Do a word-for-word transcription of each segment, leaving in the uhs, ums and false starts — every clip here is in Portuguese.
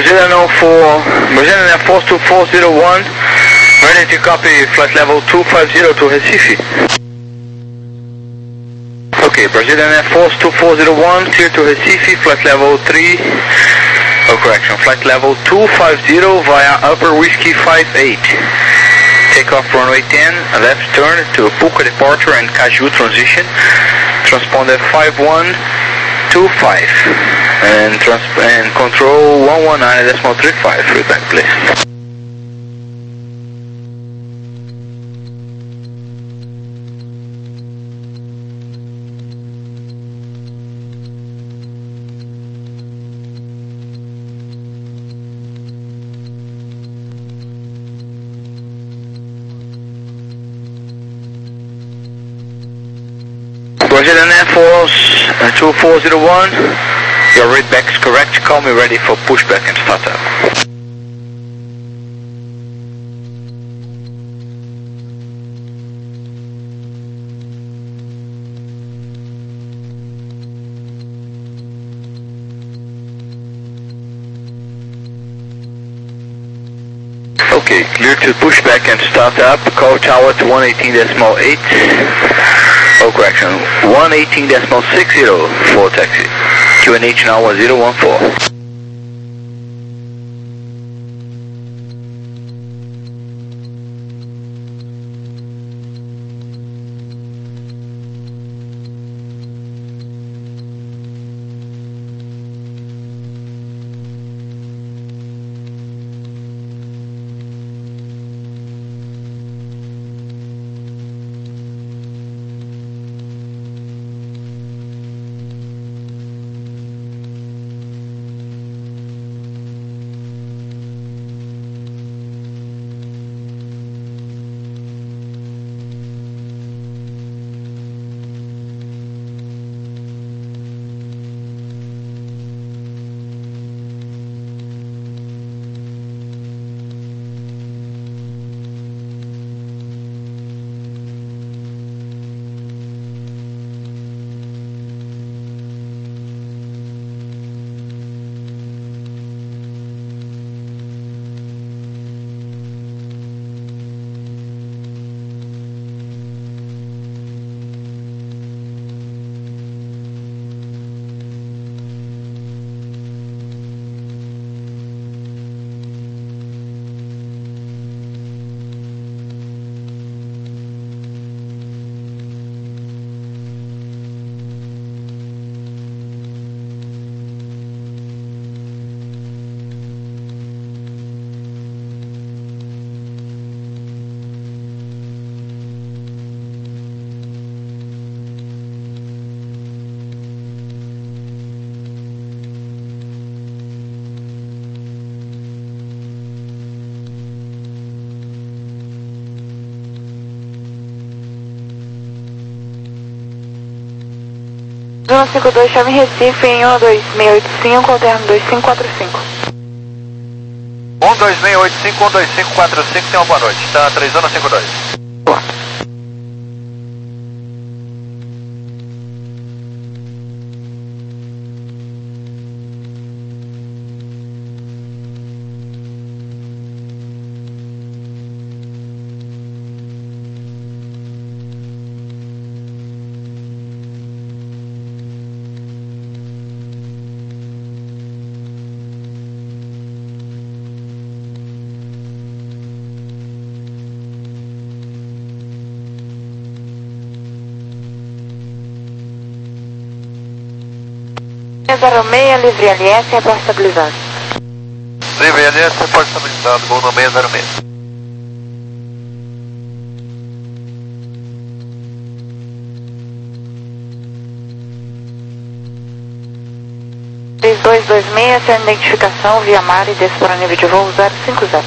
Brazilian zero four, Brazilian Air Force two four zero one, ready to copy flight level two five zero to Recife. Okay, Brazilian Air Force two four zero one, clear to Recife, flight level three, oh correction, flight level two five zero via Upper Whiskey five eight. Takeoff runway ten, left turn to Puca departure and Caju transition, transponder five one two five, and, trans and control one one nine point three five, feedback please. Brazilian Air Force uh, two four zero one, your readback is correct, call me ready for pushback and startup. Okay, clear to pushback and startup, call tower to one eighteen point eight. Oh correction, one eighteen point six zero for taxi. Q N H now one zero one four. um cinco dois, chame Recife em um dois seis oito cinco, alterno dois cinco quatro cinco. um dois seis oito cinco, um dois cinco quatro cinco, tenha uma boa noite. Tá três um cinco dois. Boa. zero seis, livre L S, repórte estabilizado. Livre L S, repórte estabilizado, gol no seis zero seis. três dois dois seis, sem identificação, via mar e desce para nível de voo zero cinco zero.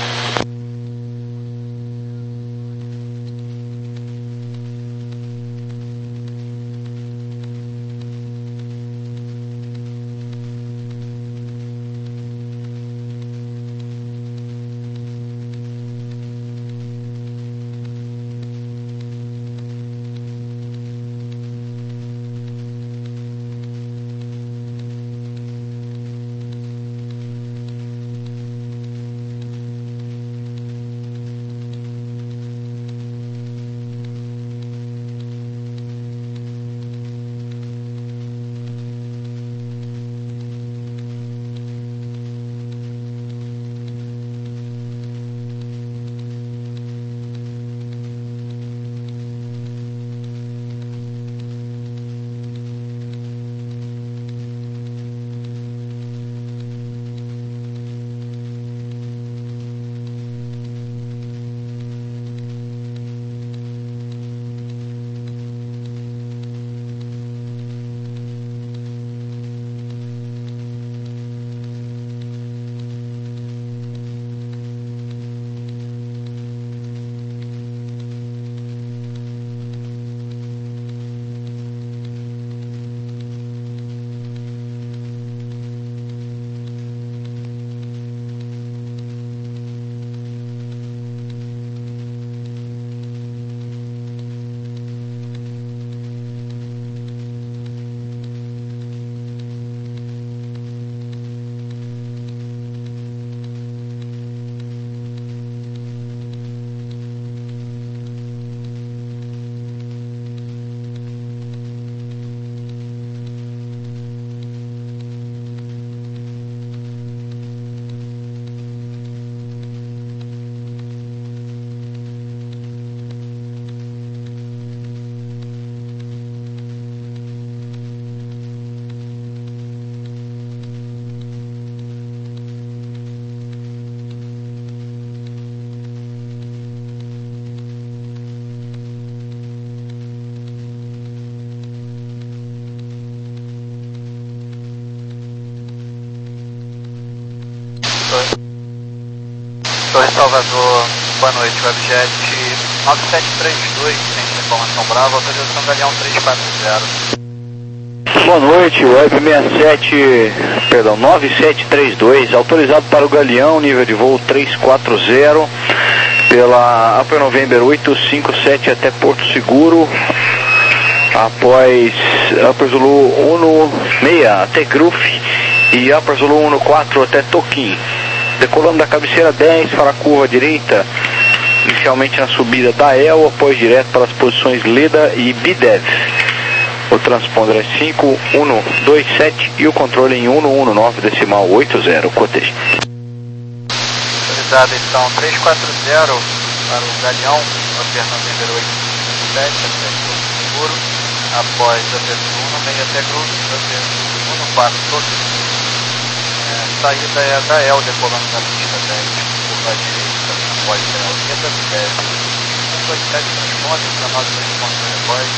Salvador, boa noite, Webjet nove sete três dois, tem informação brava, autorização Galeão três quatro zero. Boa noite, Web sessenta e sete, perdão, nove sete três dois, autorizado para o Galeão, nível de voo três quatro zero, pela Upper November oito cinco sete até Porto Seguro, após Upper Zulu um seis até Gruf e Upper Zulu um quatro até Toquim. Decolando da cabeceira dez para a curva direita, inicialmente na subida da E L, após direto para as posições Leda e Bidev. O transponder é cinco um dois sete e o controle em um um nove decimal oito zero. Cotejo. Autorizado então três quatro zero para o Galeão, Upper November oito cinco sete até Porto Seguro, após Upper um seis até Gruf, Upper um quatro Toquim. Saída é da E L, decolando da pista dez, curva direita, após a E L, Leda, Bidev. um dois sete transponder para nós transponder após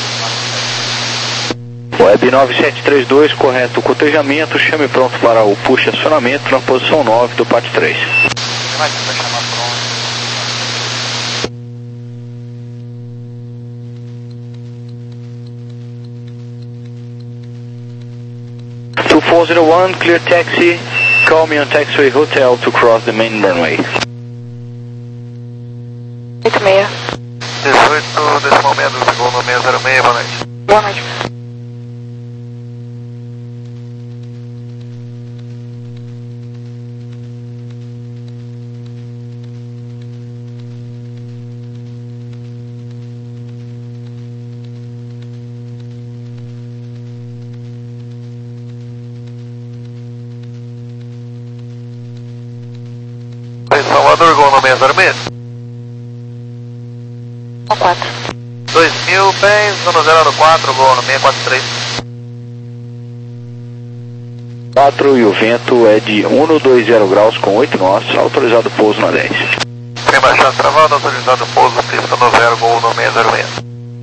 Web nove sete três dois, correto cotejamento, chame pronto para o push acionamento na posição nove do P A T três. Vai chamar pronto. two four zero one, clear taxi, call me on taxiway hotel to cross the main runway. oito seis. dezoito, decimal meia do segundo, seis zero seis, boa noite. Boa noite. Salvador, gol no seis zero seis. um quatro. dois mil, bem, zona zero quatro, gol no seis quatro três. quatro e o vento é de um dois zero graus com oito nós, autorizado pouso na dez. Sem baixar travado, autorizado pouso, pista no zero, gol no seis zero seis.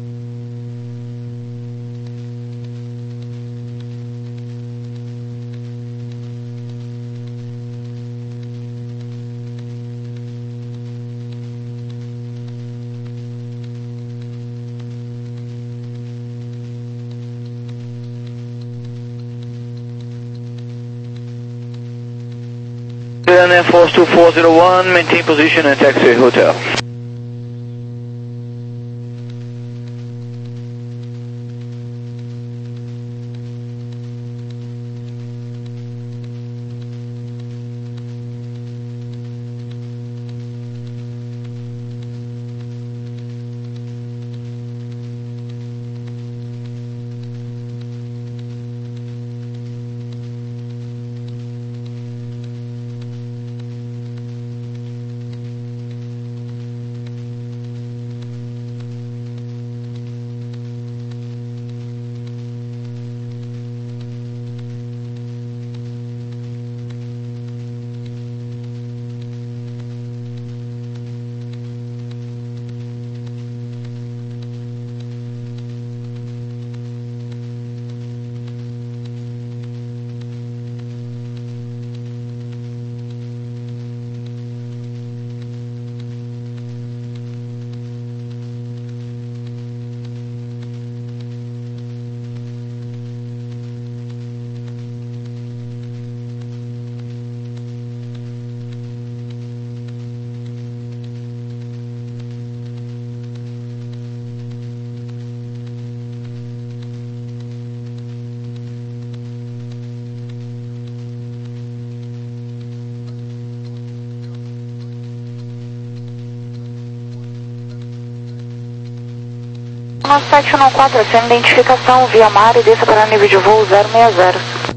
Air Force two four zero one, maintain position at taxiway hotel. Nosso sete um quatro, sem identificação, via mar e desça para nível de voo zero seis zero.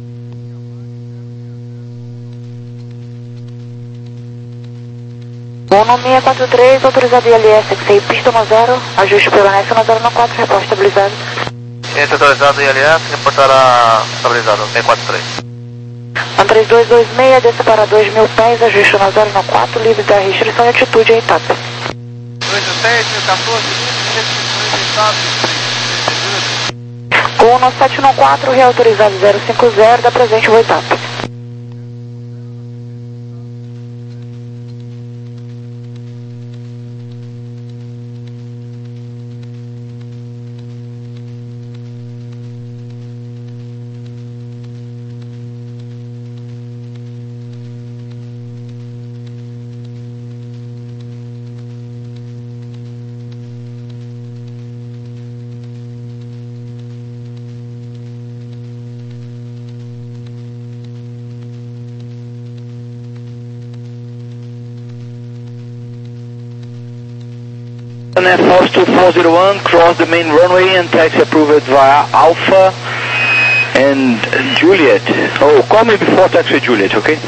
Voo no seis quatro três, autorizado I L S, X I pista no zero, ajuste pela N S no zero quatro, reporte estabilizado. Ciência autorizado I L S, reportará estabilizado, seis quatro três. um três dois dois seis, desça para dois mil pés, ajuste no zero quatro, livre da restrição de altitude em etapa. dois seis, quatorze, restrições em etapa. Voo no sete um quatro, reautorizado zero cinco zero, da presente voo etapa. Air Force two four zero one, cross the main runway and taxi approved via Alpha and Juliet. Oh, call me before taxi Juliet, okay?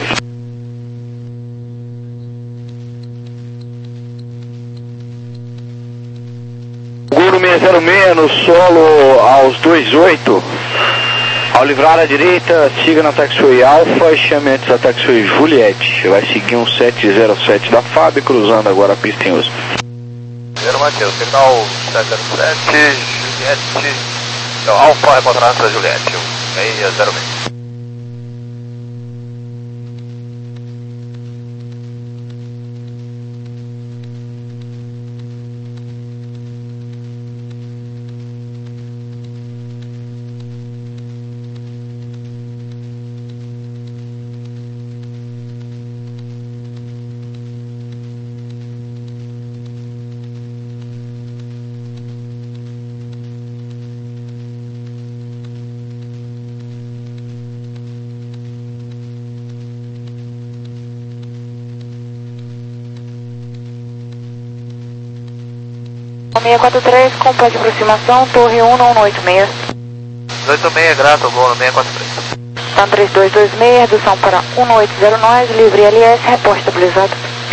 Guru seis zero seis no solo aos dois oito. Ao livrar à direita, siga na taxiway Alpha e chame antes a taxiway Juliet. Vai seguir um sete zero sete da F A B, cruzando agora a pista em uso. Zero Mateus, signal sete zero sete, Juliette, então, Alpha reportando a Juliette, seis zero seis. seis quatro três, complete aproximação, torre um um oito seis. oito seis, grato, gol no seis quatro três. Tam três dois dois seis, redução para um oito zero nove, livre L S, reporte estabilizado.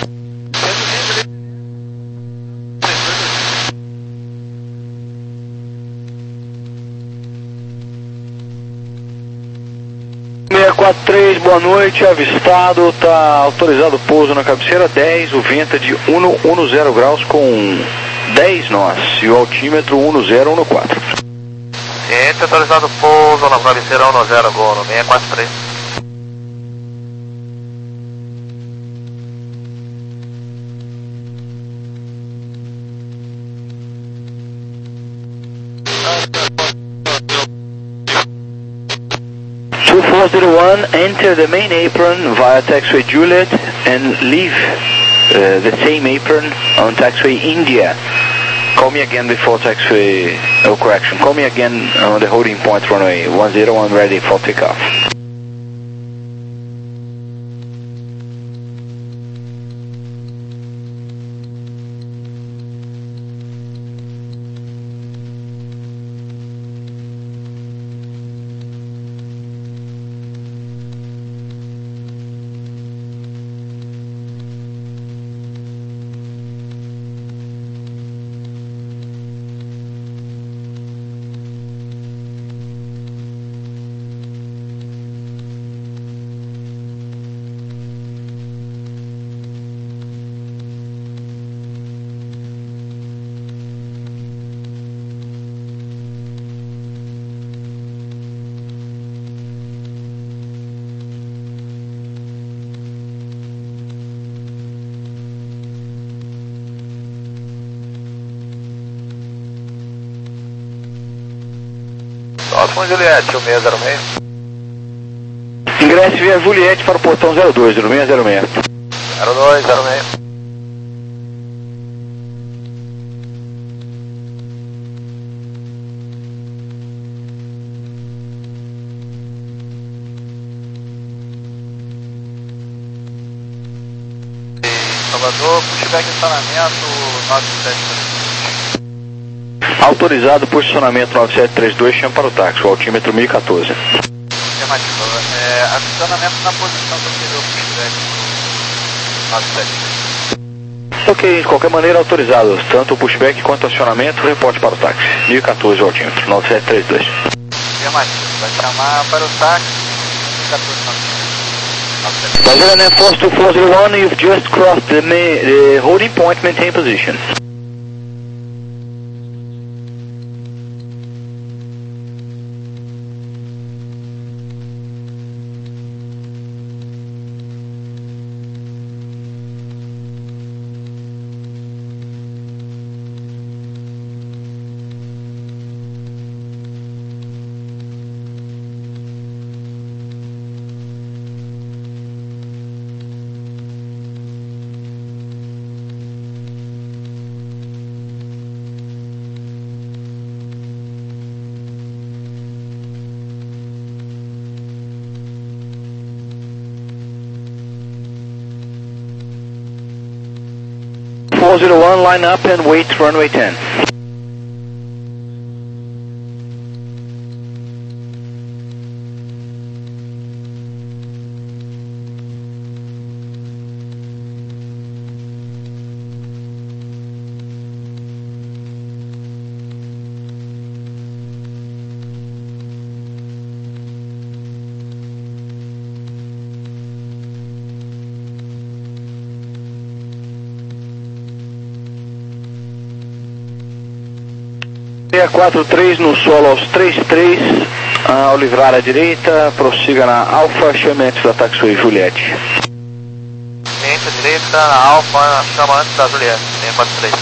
seis quatro três, boa noite, avistado, tá autorizado o pouso na cabeceira dez, o vento é de cento e dez graus com dez nós e o altímetro cento quatorze. Ciente, autorizado pouso na cabeceira cento, gol no seis quatro três. two four zero one, enter the main apron via taxiway Juliet and leave uh, the same apron on taxiway India. Call me again before taxiway, oh correction, call me again on the holding point runway one zero one ready for takeoff. Próximo Juliette, o seis zero seis. Ingresse via Juliette para o portão zero dois, zero seis zero seis. zero dois zero seis. Salvador, pushback estacionamento nove sete três. Autorizado posicionamento nove sete três dois, chama para o táxi, o altímetro mil e quatorze. Afirmativo, é, acionamento na posição do anterior pushback nove sete três. Ok, de qualquer maneira autorizado, tanto o pushback quanto o acionamento, reporte para o táxi, mil e quatorze o altímetro, nove sete três dois. Afirmativo, vai chamar para o táxi mil e quatorze nove sete três. Brasília Air Force two four zero one, you've just crossed the, ma the holding point, maintain position. four zero one, line up and wait runway ten. quatro três no solo aos três três, ao livrar à direita, prossiga na Alfa, chame antes da taxiway Juliette. Cliente à direita, na Alfa, chama antes da Juliette, seis quatro três.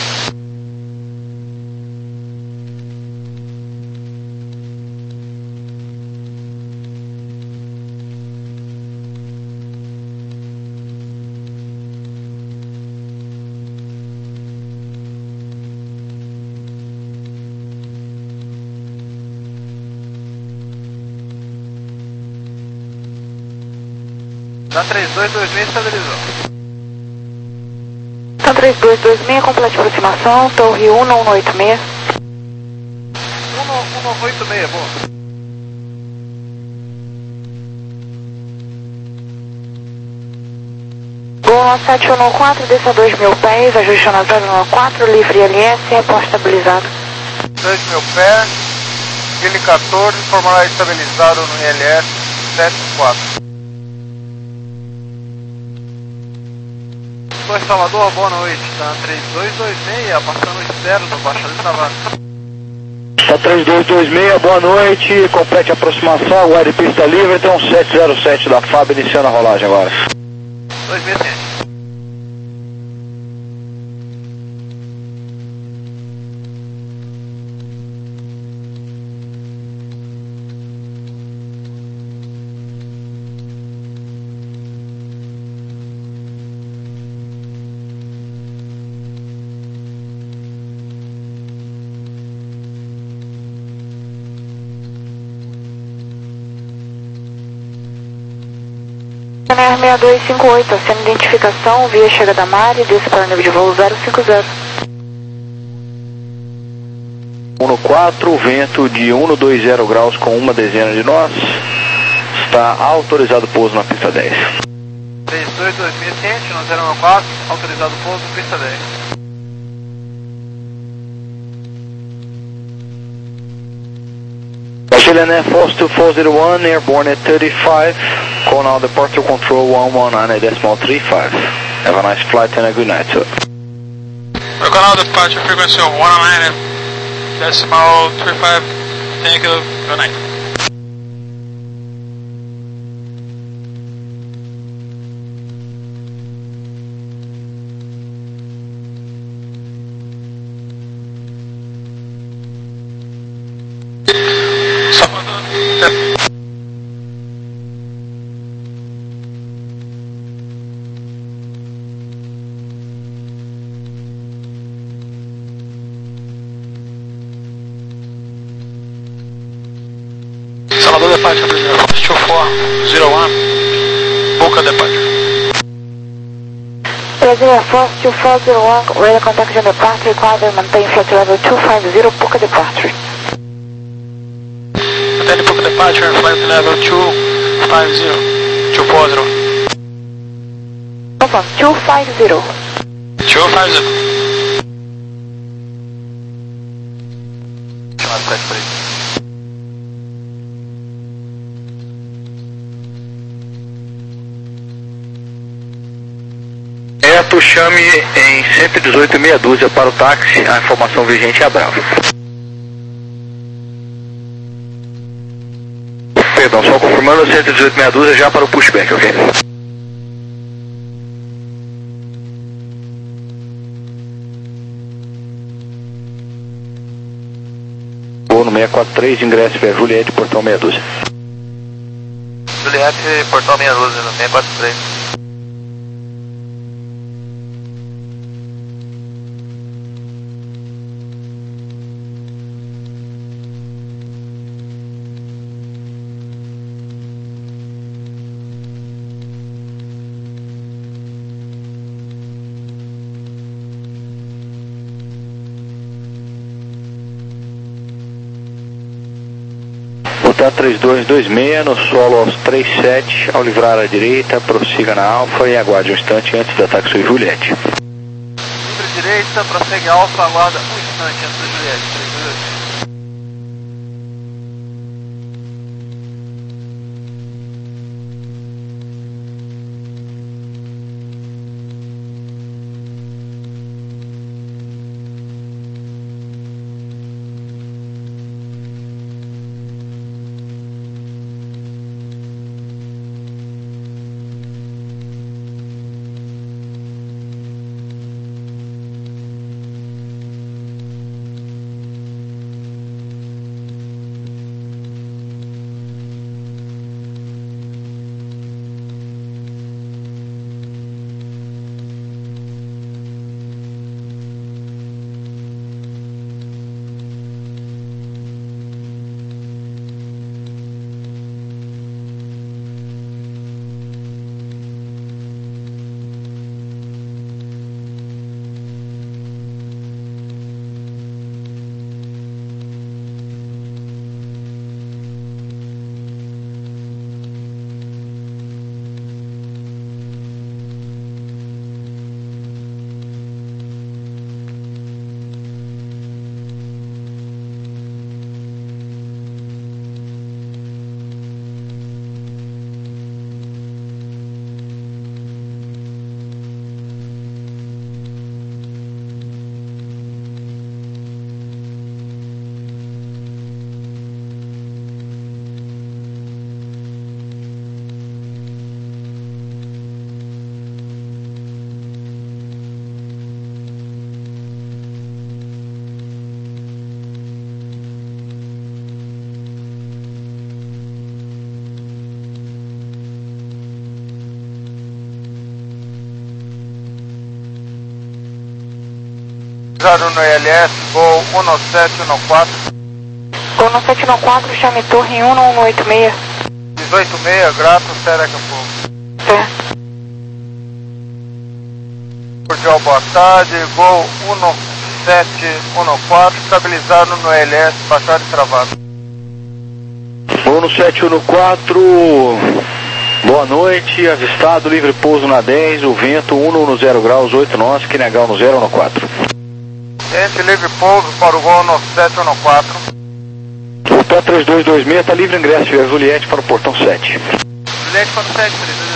Tá três dois dois seis, estabilizou. Tá três dois dois seis, complete aproximação, Torre um nove oito seis. um nove oito seis, boa. Gol sete um quatro, desça dois mil pés, ajuste na zero nove quatro, livre L S, reposto estabilizado. dois mil pés, L quatorze, formulário estabilizado no I L S sete quatro. Oi, Salvador, boa noite, tá três dois dois seis, passando o externo do Baixa de Travado. Tá três dois dois seis, boa noite, complete a aproximação, aguarde pista livre, tem um sete zero sete da F A B iniciando a rolagem agora. dois seis sete. Ryanair seis dois cinco oito, acena identificação, via chegada da Mari, desce para o nível de voo zero cinco zero. um quatro, vento de um dois zero graus com uma dezena de nós. Está autorizado pouso na pista dez. três dois dois seis, ciente, no zero nove quatro, autorizado pouso, pista dez. Brazilian Air Force two four zero one, airborne at thirty-five, call now departure control one one nine decimal three five. Have a nice flight and a good night, sir. Canal departure frequency one one nine decimal three five, thank you, good night. Salvador departure, two four zero one, book a departure. Brazil Air Force two four zero one, radar contact on departure, required maintain flight level two five zero, book a departure. Maintain book a departure, flight level two five zero, two four zero. Confirm, two five zero. two five zero. Chamado sete três. Neto, chame em cento e dezoito meia dúzia para o táxi, a informação vigente é a Bravo. Perdão, só confirmando cento e dezoito meia dúzia já para o pushback, ok? Vou no seis quatro três, ingresso para Juliette, portão meia dúzia. Juliette, portão meia dúzia, no seis quatro três. Tá três dois dois seis no solo aos três sete, ao livrar à direita, prossiga na Alfa e aguarde um instante antes da Taxi Juliette. Livre direita, prossegue Alfa, aguarda um instante antes da Juliette. três dois dois seis. No L S, voo um sete um quatro. Voo um sete um quatro, chame torre um um oito seis. dezoito seis, grato, será que eu vou? É. Cordial, boa tarde, voo um sete um quatro, estabilizado no L S, baixado e travado. Voo um sete um quatro, boa noite, avistado, livre pouso na dez, o vento um zero graus, oito nós, Q N H um zero um quatro. Gente, livre pouso para o voo um sete um quatro. O T três dois dois seis está livre ingresso via Juliette para o portão sete. Juliette para o sete, três dois dois seis.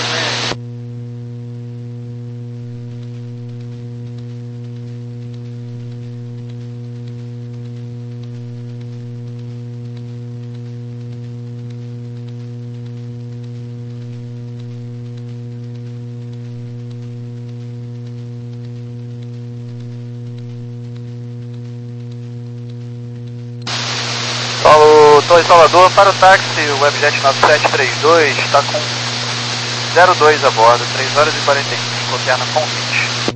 Torre Salvador para o táxi, o Webjet nove sete três dois está com zero dois a bordo, três horas e quarenta e cinco, alterna com vinte.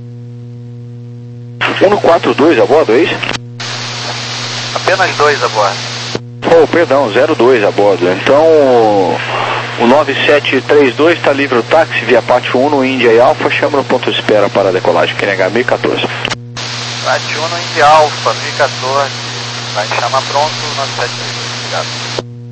um quatro dois a bordo, é isso? Apenas dois a bordo. Oh, perdão, zero dois a bordo. Então, o nove sete três dois está livre o táxi via Pátio um no Índia e Alfa, chama no ponto de espera para a decolagem, Q N H mil e quatorze. Pátio um no Índia e Alfa, mil e quatorze, vai chamar pronto, nove sete três dois. Obrigado.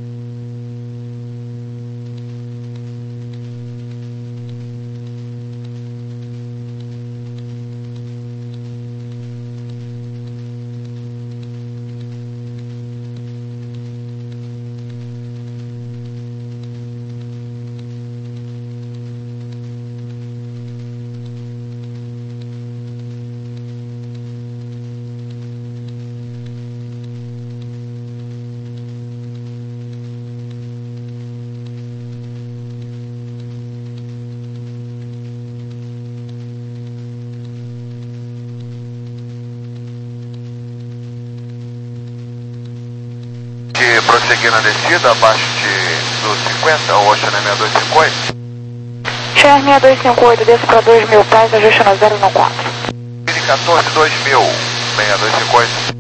Prosseguir na descida abaixo de, do cinquenta, o Ocean seis dois cinco oito. Ocean seis dois cinco oito, desce para dois mil pés, ajuste na zero um quatro. Mini quatorze, dois mil, seis dois cinco oito.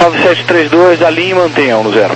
nove sete três dois, alinhe e mantenha um no zero.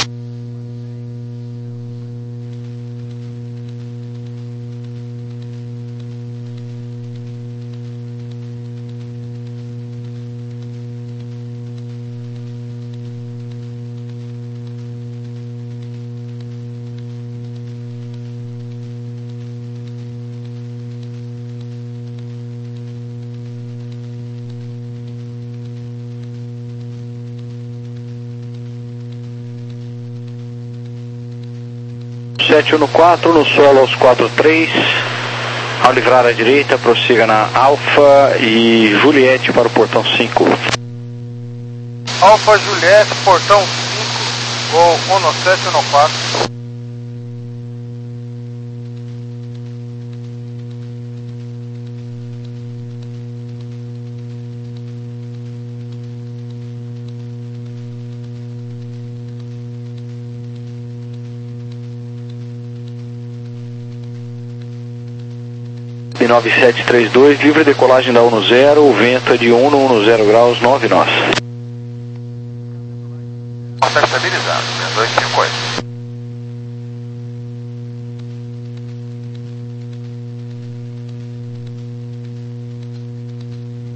sete um quatro, no solo aos quatro três, ao livrar à direita, prossiga na Alfa e Juliette para o portão cinco. Alfa Juliette, portão cinco, gol um sete um quatro. nove sete três dois, livre decolagem da um no zero, o vento é de um no zero graus, nove nós. Consegue estabilizar?